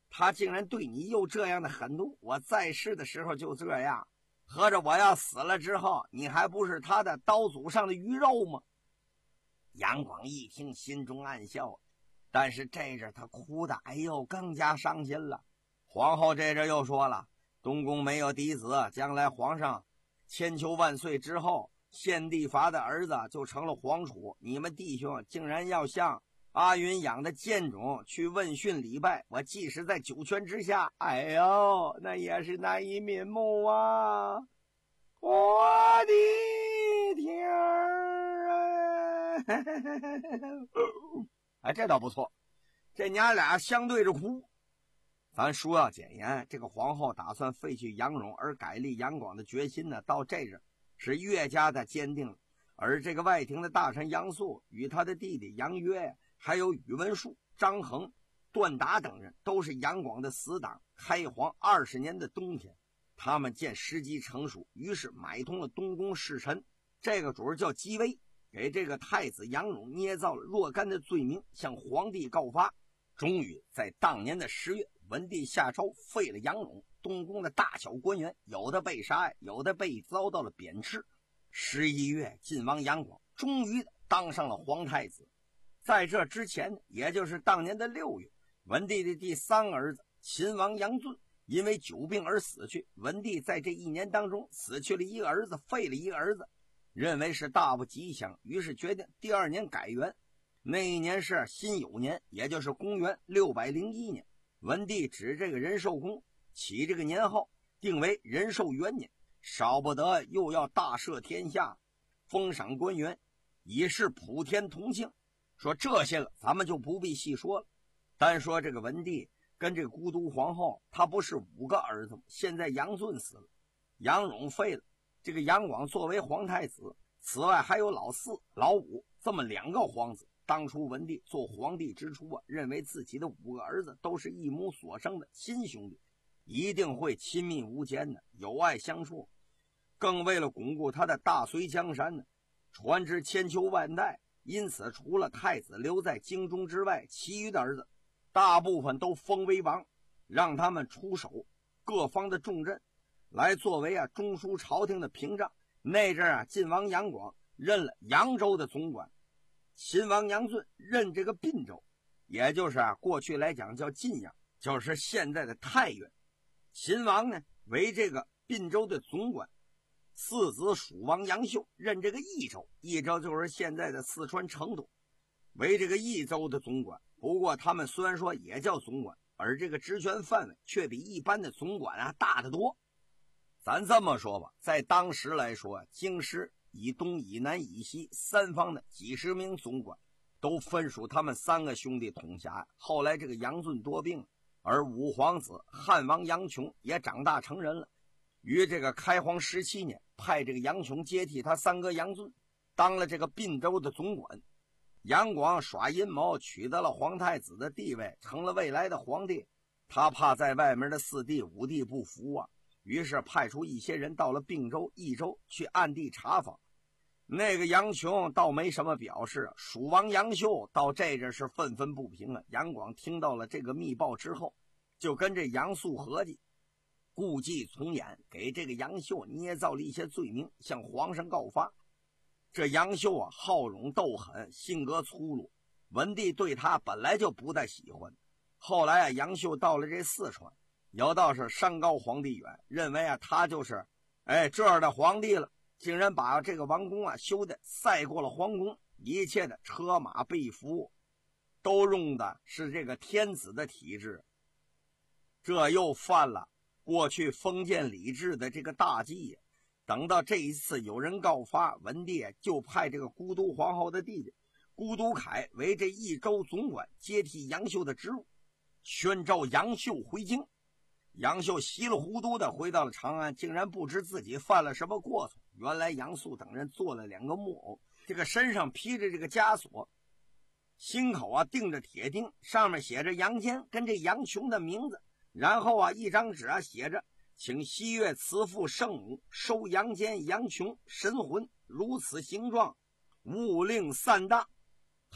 他竟然对你有这样的狠毒，我在世的时候就这样，合着我要死了之后，你还不是他的刀俎上的鱼肉吗？杨广一听，心中暗笑，但是这阵他哭的哎呦更加伤心了。皇后这阵又说了，东宫没有嫡子，将来皇上千秋万岁之后，献帝伐的儿子就成了皇储，你们弟兄竟然要向阿云养的剑种去问讯礼拜，我即使在九泉之下，哎呦那也是难以瞑目啊！我的天儿啊！哎，这倒不错，这娘俩相对着哭。咱书要简言，这个皇后打算废去杨荣而改立杨广的决心呢，到这阵是越加的坚定了。而这个外廷的大臣杨素与他的弟弟杨约，还有宇文述、张衡、段达等人，都是杨广的死党。开皇二十年的冬天，他们见时机成熟，于是买通了东宫侍臣，这个主儿叫姬微，给这个太子杨荣捏造了若干的罪名，向皇帝告发。终于在当年的十月，文帝下诏废了杨荣，东宫的大小官员有的被杀，有的被遭到了贬斥。十一月，晋王杨广终于当上了皇太子。在这之前，也就是当年的六月，文帝的第三个儿子秦王杨俊因为久病而死去。文帝在这一年当中死去了一个儿子，废了一个儿子，认为是大不吉祥，于是决定第二年改元。那一年是辛酉年，也就是公元六百零一年。文帝指这个仁寿宫起这个年号定为仁寿元年，少不得又要大赦天下，封赏官员，以示普天同庆。说这些个咱们就不必细说了，单说这个文帝跟这个孤独皇后，他不是五个儿子吗？现在杨俊死了，杨荣废了，这个杨广作为皇太子，此外还有老四、老五这么两个皇子。当初文帝做皇帝之初啊，认为自己的五个儿子都是一母所生的亲兄弟，一定会亲密无间的，有爱相处。更为了巩固他的大隋江山呢，传之千秋万代，因此除了太子留在京中之外，其余的儿子大部分都封为王，让他们出守各方的重镇，来作为啊中枢朝廷的屏障。那阵啊，晋王杨广任了扬州的总管，秦王杨俊任这个并州，也就是啊过去来讲叫晋阳，就是现在的太原。秦王呢为这个并州的总管，四子蜀王杨秀任这个益州，益州就是现在的四川成都，为这个益州的总管。不过他们虽然说也叫总管，而这个职权范围却比一般的总管啊大得多。咱这么说吧，在当时来说，京师以东以南以西三方的几十名总管都分属他们三个兄弟统辖。后来这个杨俊多病，而五皇子汉王杨琼也长大成人了，于这个开皇十七年派这个杨琼接替他三哥杨俊当了这个并州的总管。杨广耍阴谋取得了皇太子的地位，成了未来的皇帝。他怕在外面的四弟五弟不服啊，于是派出一些人到了并州、益州去暗地查访。那个杨琼倒没什么表示，蜀王杨秀到这阵是愤愤不平啊。杨广听到了这个密报之后，就跟这杨素合计，故伎重演，给这个杨秀捏造了一些罪名，向皇上告发。这杨秀啊，好勇斗狠，性格粗鲁，文帝对他本来就不太喜欢。后来啊，杨秀到了这四川，有道是山高皇帝远，认为啊他就是哎这儿的皇帝了，竟然把这个王宫啊修的赛过了皇宫，一切的车马被服都用的是这个天子的体制。这又犯了过去封建礼制的这个大忌。等到这一次有人告发，文帝就派这个孤独皇后的弟弟孤独凯为这益州总管，接替杨秀的职务，宣召杨秀回京。杨秀稀里糊涂的回到了长安，竟然不知自己犯了什么过错。原来杨素等人做了两个木偶，这个身上披着这个枷锁，心口啊钉着铁钉，上面写着杨坚跟这杨琼的名字，然后啊一张纸啊写着请西岳慈父圣母收杨坚、杨琼神魂，如此形状，勿令散大。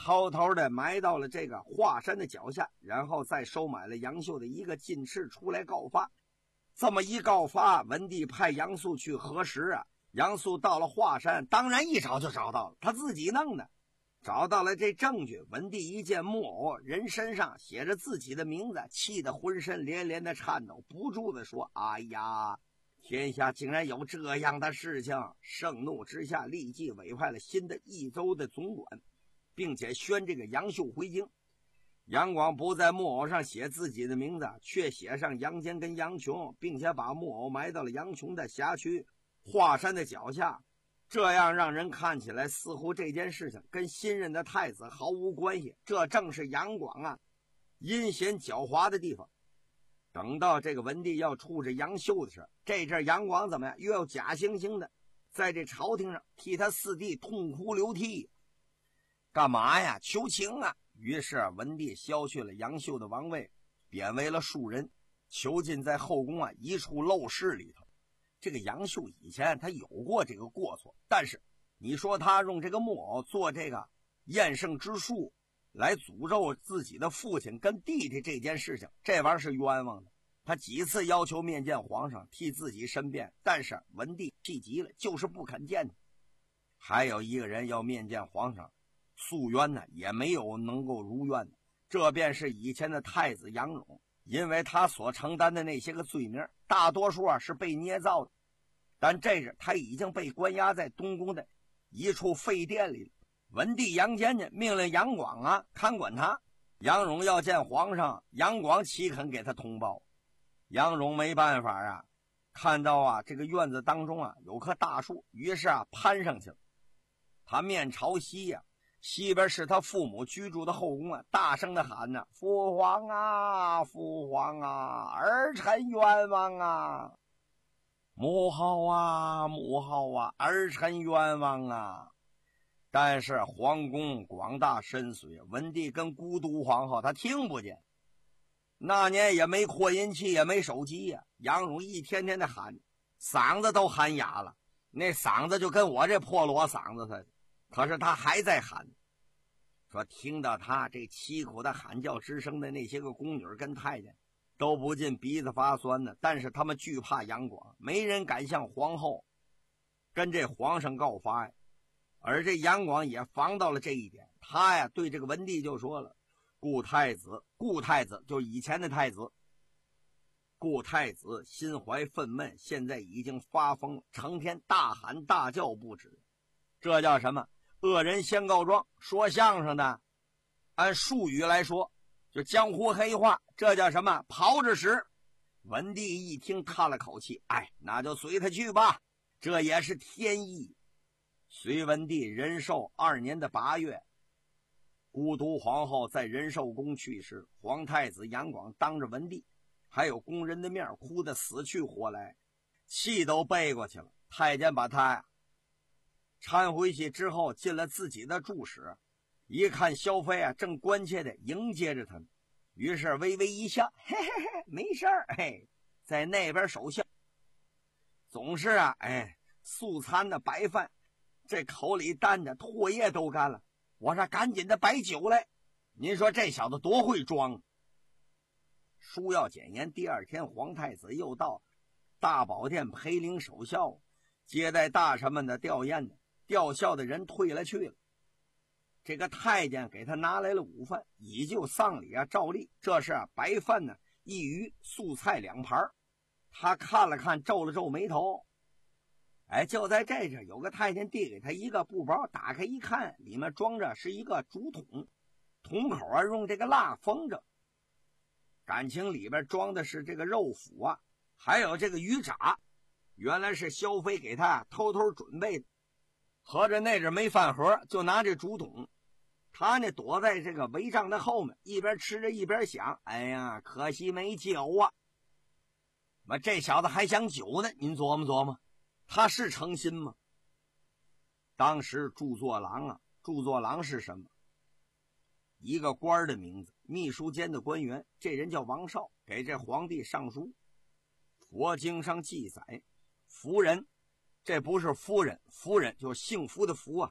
偷偷的埋到了这个华山的脚下，然后再收买了杨秀的一个近侍出来告发。这么一告发，文帝派杨素去核实啊。杨素到了华山，当然一找就找到了，他自己弄的，找到了这证据。文帝一见木偶人身上写着自己的名字，气得浑身连连的颤抖，不住的说：哎呀，天下竟然有这样的事情！盛怒之下，立即委派了新的益州的总管，并且宣这个杨秀回京。杨广不在木偶上写自己的名字，却写上杨坚跟杨琼，并且把木偶埋到了杨琼的辖区华山的脚下，这样让人看起来似乎这件事情跟新任的太子毫无关系。这正是杨广啊阴险狡猾的地方。等到这个文帝要处置杨秀的时候，这阵杨广怎么样？又要假惺惺的在这朝廷上替他四弟痛哭流涕，干嘛呀？求情啊！于是文帝削去了杨秀的王位，贬为了庶人，囚禁在后宫啊一处陋室里头。这个杨秀以前他有过这个过错，但是你说他用这个木偶做这个厌胜之术来诅咒自己的父亲跟弟弟这件事情，这玩意儿是冤枉的。他几次要求面见皇上替自己申辩，但是文帝气急了，就是不肯见他。还有一个人要面见皇上诉冤呢，也没有能够如愿的，这便是以前的太子杨荣。因为他所承担的那些个罪名大多数啊是被捏造的，但这日他已经被关押在东宫的一处废殿里了。文帝杨坚呢命令杨广啊看管他，杨荣要见皇上，杨广岂肯给他通报。杨荣没办法啊，看到啊这个院子当中啊有棵大树，于是啊攀上去了。他面朝西呀、啊，西边是他父母居住的后宫啊，大声的喊呢：父皇啊，父皇啊，儿臣冤枉啊！母后啊，母后啊，儿臣冤枉啊！但是皇宫广大深邃，文帝跟孤独皇后他听不见。那年也没扩音器，也没手机呀、啊，杨荣一天天的喊，嗓子都喊哑了，那嗓子就跟我这破锣嗓子似的。可是他还在喊，说听到他这凄苦的喊叫之声的那些个宫女跟太监都不禁鼻子发酸呢。但是他们惧怕杨广，没人敢向皇后跟这皇上告发呀。而这杨广也防到了这一点，他呀对这个文帝就说了：顾太子，顾太子就是以前的太子，顾太子心怀愤懑，现在已经发疯了，成天大喊大叫不止。这叫什么？恶人先告状。说相声的按术语来说就江湖黑话，这叫什么？刨着屎。文帝一听叹了口气，哎，那就随他去吧，这也是天意。隋文帝仁寿二年的八月，孤独皇后在仁寿宫去世，皇太子杨广当着文帝还有宫人的面哭得死去活来，气都背过去了。太监把他呀搀回去之后，进了自己的住室，一看萧妃啊正关切的迎接着他呢，于是微微一笑，嘿嘿嘿，没事儿，嘿，在那边守孝。总是啊，哎，素餐的白饭，这口里淡的唾液都干了。我说赶紧的摆酒来。您说这小子多会装。书要简言，第二天皇太子又到大宝殿陪领守孝，接待大臣们的吊唁的。吊孝的人退了去了，这个太监给他拿来了午饭，以就丧礼啊照例，这是啊白饭呢一鱼，素菜两盘。他看了看，皱了皱眉头。哎，就在这阵，有个太监递给他一个布包，打开一看，里面装着是一个竹筒，筒口啊用这个蜡封着，感情里边装的是这个肉脯啊，还有这个鱼炸，原来是萧妃给他偷偷准备的。合着那阵没饭盒，就拿这竹筒，他呢躲在这个帷帐的后面，一边吃着一边想：哎呀，可惜没酒啊！那这小子还想酒呢，您琢磨琢磨，他是诚心吗？当时著作郎啊，著作郎是什么？一个官的名字，秘书监的官员，这人叫王绍，给这皇帝上书。佛经上记载，夫人。这不是夫人，夫人就是幸福的福啊，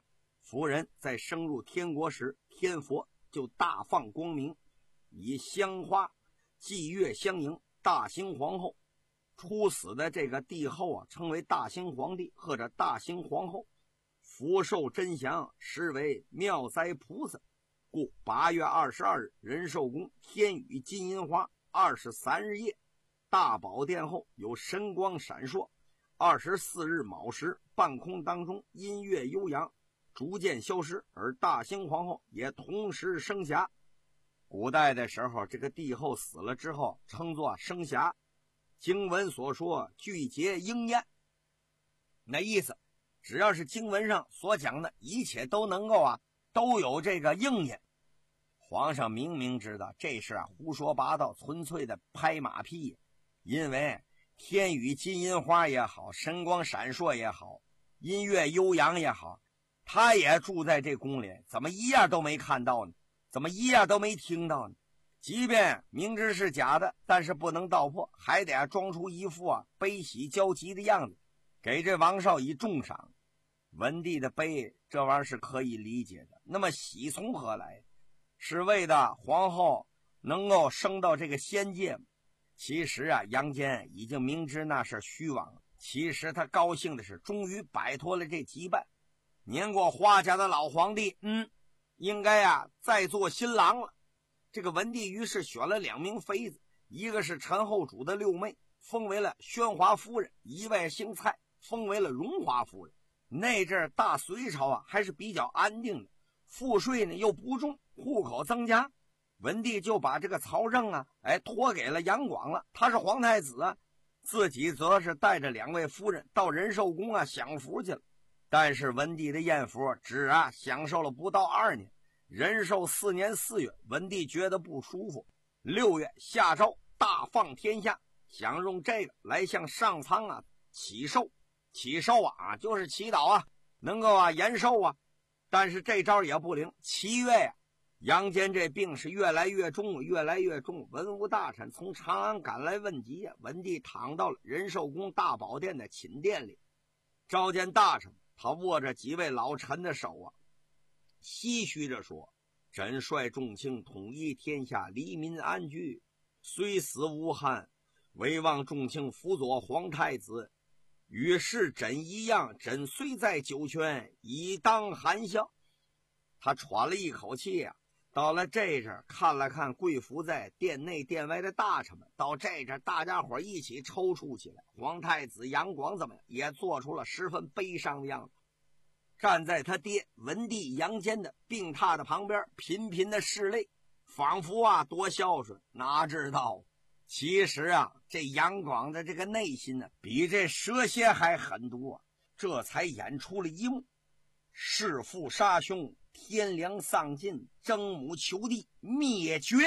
夫人在升入天国时，天佛就大放光明，以香花祭月相迎。大兴皇后初死的这个帝后啊，称为大兴皇帝或者大兴皇后。福寿真祥实为妙哉菩萨，故八月二十二日仁寿宫天雨金银花，二十三日夜大宝殿后有神光闪烁，二十四日卯时半空当中音乐悠扬，逐渐消失，而大兴皇后也同时生霞。古代的时候，这个帝后死了之后称作生霞，经文所说具结应验，那意思只要是经文上所讲的一切都能够啊都有这个应验。皇上明明知道这是啊胡说八道，纯粹的拍马屁，因为天雨金银花也好，神光闪烁也好，音乐悠扬也好，他也住在这宫里，怎么一样都没看到呢？怎么一样都没听到呢？即便明知是假的，但是不能道破，还得装出一副啊悲喜交集的样子，给这王少以重赏。文帝的悲这玩意儿是可以理解的，那么喜从何来？是为的皇后能够升到这个仙界吗？其实啊，杨坚已经明知那是虚妄了。其实他高兴的是，终于摆脱了这羁绊。年过花甲的老皇帝，嗯，应该啊再做新郎了。这个文帝于是选了两名妃子，一个是陈后主的六妹，封为了宣华夫人；一位姓蔡，封为了荣华夫人。那阵大隋朝啊还是比较安定的，赋税呢又不重，户口增加，文帝就把这个朝政啊哎托给了杨广了，他是皇太子啊，自己则是带着两位夫人到仁寿宫啊享福去了。但是文帝的艳福只啊享受了不到二年，仁寿四年四月，文帝觉得不舒服，六月下诏大放天下，想用这个来向上苍啊祈寿。祈寿啊就是祈祷啊，能够啊延寿啊。但是这招也不灵，七月呀、啊，杨坚这病是越来越重，越来越重。文武大臣从长安赶来问疾啊，文帝躺到了仁寿宫大宝殿的寝殿里，召见大臣，他握着几位老臣的手啊，唏嘘着说：“朕率众卿统一天下，黎民安居，虽死无憾，唯望众卿辅佐皇太子。与是朕一样，朕虽在九泉，已当含笑。”他喘了一口气啊，到了这阵看了看跪伏在殿内殿外的大臣们，到这阵大家伙一起抽搐起来。皇太子杨广怎么样，也做出了十分悲伤的样子，站在他爹文帝杨坚的病榻的旁边，频频的拭泪，仿佛啊多孝顺。哪知道其实啊这杨广的这个内心呢、啊，比这蛇蝎还狠毒啊！这才演出了一幕：弑父杀兄，天良丧尽，征母求弟，灭绝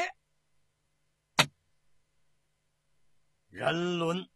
人伦。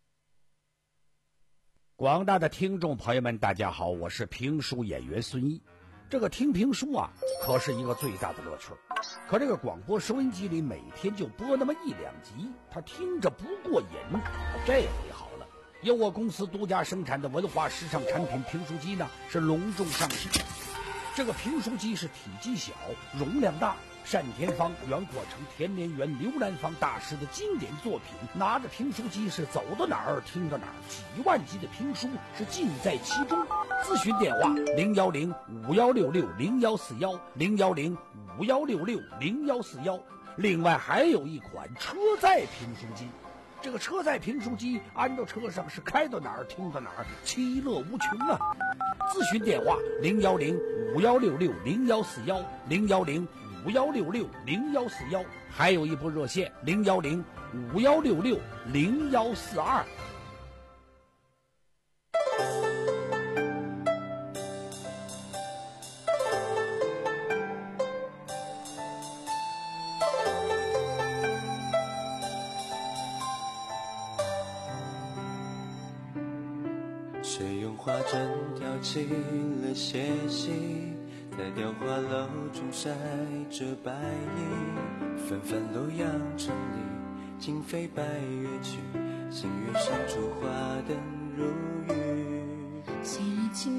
广大的听众朋友们，大家好，我是评书演员孙一。这个听评书啊，可是一个最大的乐趣。可这个广播收音机里每天就播那么一两集，他听着不过瘾。这回好了，由我公司独家生产的文化时尚产品评书机呢，是隆重上市。这个评书机是体积小，容量大，单田芳、袁阔成、田连元、刘兰芳大师的经典作品。拿着评书机是走到哪儿听到哪儿，几万集的评书是尽在其中。咨询电话零幺零五幺六六零幺四幺零幺零五幺六六零幺四幺。另外还有一款车载评书机，这个车载评书机安到车上是开到哪儿听到哪儿，其乐无穷啊！咨询电话零幺零五幺六六零幺四幺零幺零五幺六六零幺四幺，还有一部热线零幺零五幺六六零幺四二。 谁用花针挑起了血隙，在雕花楼中晒着白衣，纷纷楼阳城里，今飞白月去，星月上烛花灯如雨。 昔日倾慕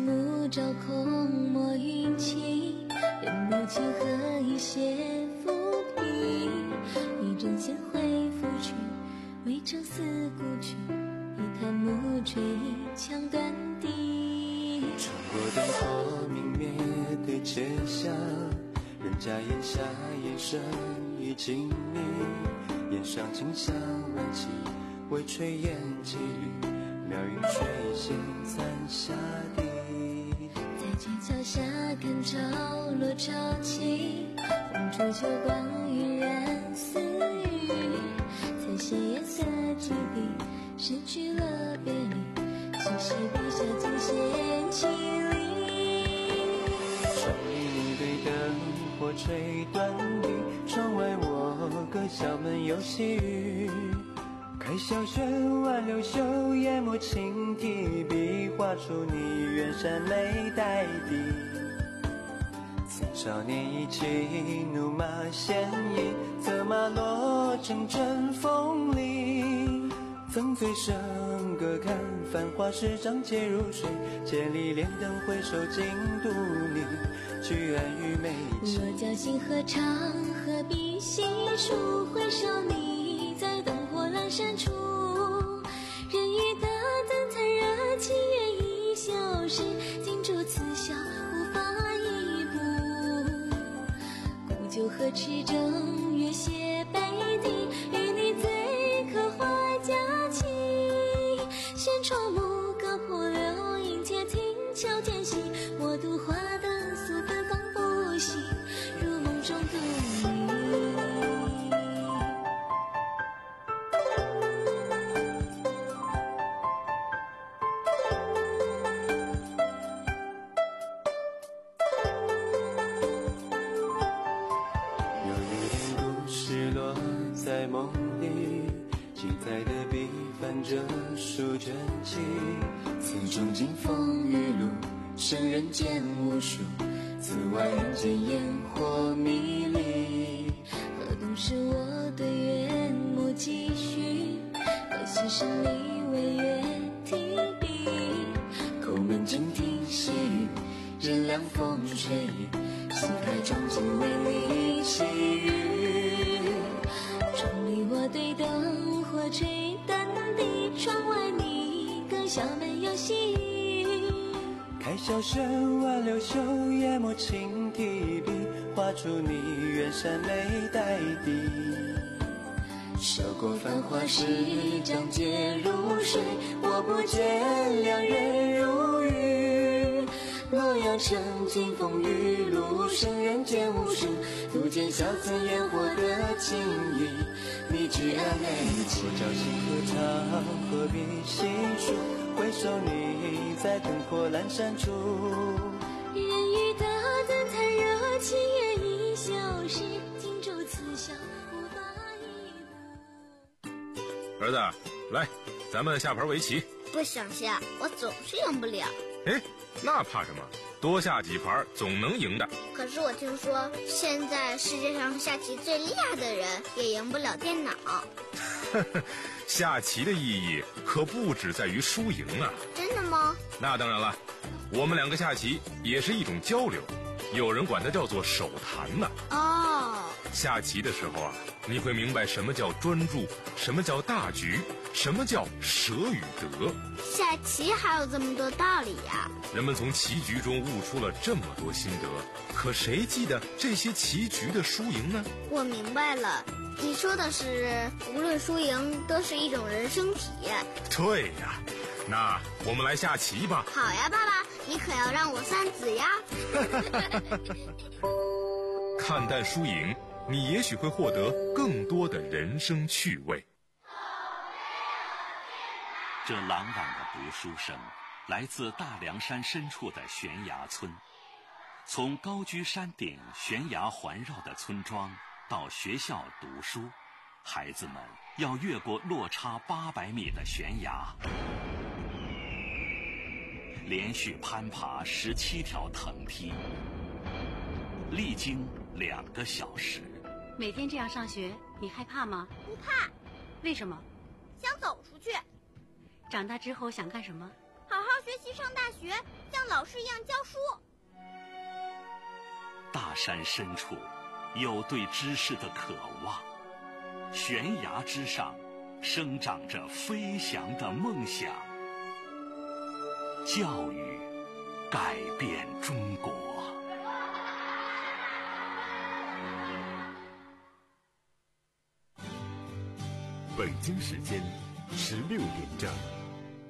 照空抹云起，人母亲和一些浮萍，一阵闲回拂去，未成思故去，一潭暮垂墙断笛。 穿过灯火明灭对街下，人家檐下眼神已静谧，檐上清香满旗，微炊烟几缕，妙语水仙残下地。 在街桥下看潮落潮起，红烛秋光晕染似雨，彩线颜色几滴，失去了别离，细细笔下尽显凄厉。 窗棂对灯火吹断笛，窗外我隔小门有细雨。开小轩挽柳袖，研墨轻提笔，画出你远山眉黛底。此少年意气，怒马鲜衣，策马落成阵风里。风醉笙歌看，繁华十丈皆入水，千里莲灯回首尽独你，举案于眉间。 落脚星河长，何必细数，回首你在灯火阑珊处，人语大灯残热，七月已消失，金烛此宵无法一步。古酒何持正月斜北地，与你醉客花佳期。轩窗幕隔破流，映阶听桥间隙，我独花灯素芬芳不息，如梦中度你。 有一点故事落在梦里，记载的笔翻着书卷气，此中经风雨路，生人间无数，此外人间烟火迷离。 何东是我对月莫继续，何夕是你为月提笔。 叩门静听细雨，任凉风吹雨，心开窗前为你细语。 窗里我对灯火吹淡笛，窗外你更小门有细雨。 开小轩挽柳袖，研墨轻提笔，画出你远山眉黛底。 受过繁华十丈皆入水，我不见两人如玉。洛阳城金风雨露，生人间无数，独见小村烟火的情谊，你举案眉起。 我朝星河长，何必细数，回首你在灯火阑珊处。 人语大灯残热，七月已消失，金烛此宵无法一步。 儿子，来，咱们下盘围棋。 不想下，我总是赢不了。 哎，那怕什么？多下几盘总能赢的。 可是我听说，现在世界上下棋最厉害的人也赢不了电脑。 下棋的意义可不只在于输赢啊！ 真的吗？ 那当然了，我们两个下棋也是一种交流，有人管它叫做手谈呢。 哦， 下棋的时候啊，你会明白什么叫专注，什么叫大局，什么叫舍与得。 下棋还有这么多道理呀！ 人们从棋局中悟出了这么多心得，可谁记得这些棋局的输赢呢？ 我明白了，你说的是无论输赢都是一种人生体验。 对呀，那我们来下棋吧。 好呀，爸爸，你可要让我三子呀。 看淡输赢，你也许会获得更多的人生趣味。 这朗朗的读书声来自大凉山深处的悬崖村。从高居山顶悬崖环绕的村庄到学校读书，孩子们要越过落差八百米的悬崖，连续攀爬十七条藤梯，历经两个小时。 每天这样上学，你害怕吗？ 不怕。 为什么？ 想走出去。 长大之后想干什么？ 好好学习。 去上大学，像老师一样教书。 大山深处有对知识的渴望，悬崖之上生长着飞翔的梦想。教育改变中国。 北京时间十六点整。